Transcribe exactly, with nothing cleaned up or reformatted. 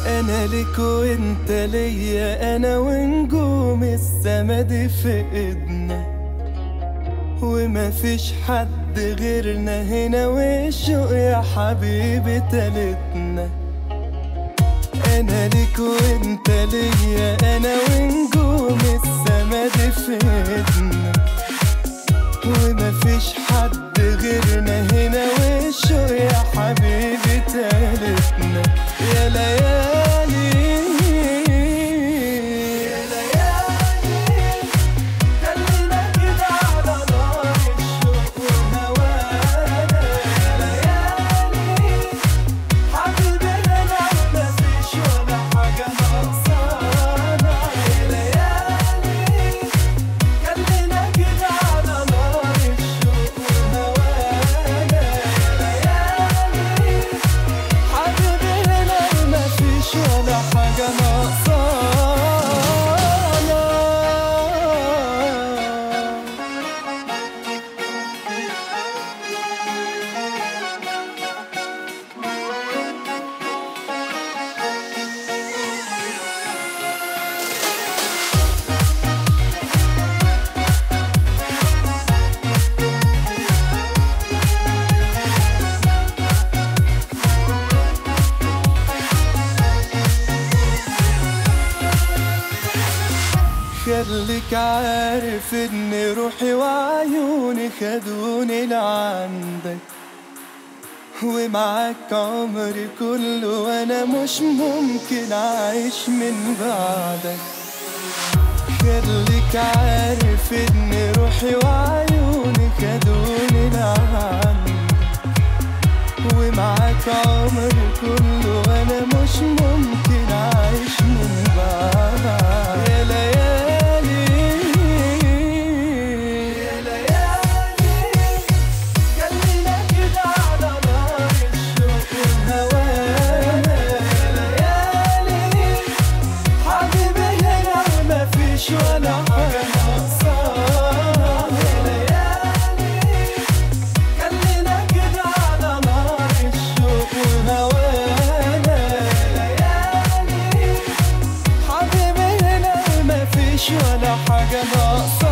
انا ليك وانت ليا، انا ونجوم السما دي في ايدنا، وما فيش حد غيرنا هنا، والشوق يا حبيبي تالتنا. انا ليك وانت ليا، انا ونجوم السما دي في ايدنا، وما فيش حد غيرنا هنا، والشوق يا حبيبي تالتنا. يا ليالي يا ليالي خلينا كده على نار الشوق وهوانا. يا ليالي حبيبي انا مفيش ولا حاجة ناقصانا. يا ليالي خلينا كده على نار الشوق وهوانا. يا ليالي حبيبي انا مفيش ولا حاجة ناقصانا. خليك عارف ان روحي وعيوني خدوني لعندك، ومعاك عمري كله، وانا مش ممكن اعيش من بعدك. خليك عارف ان روحي وعيوني خدوني لعندك، ومعاك عمري كله، وانا مش ممكن اعيش من بعدك. يا ليالي يا ليالي خلينا كده على نار الشوق وهوانا. يا ليالي حبيبي هنا مفيش ولا حاجة ناقصانا. يا ليالي خلينا كده على نار الشوق وهوانا. يا ليالي حبيبي هنا مفيش ولا حاجة ناقصانا.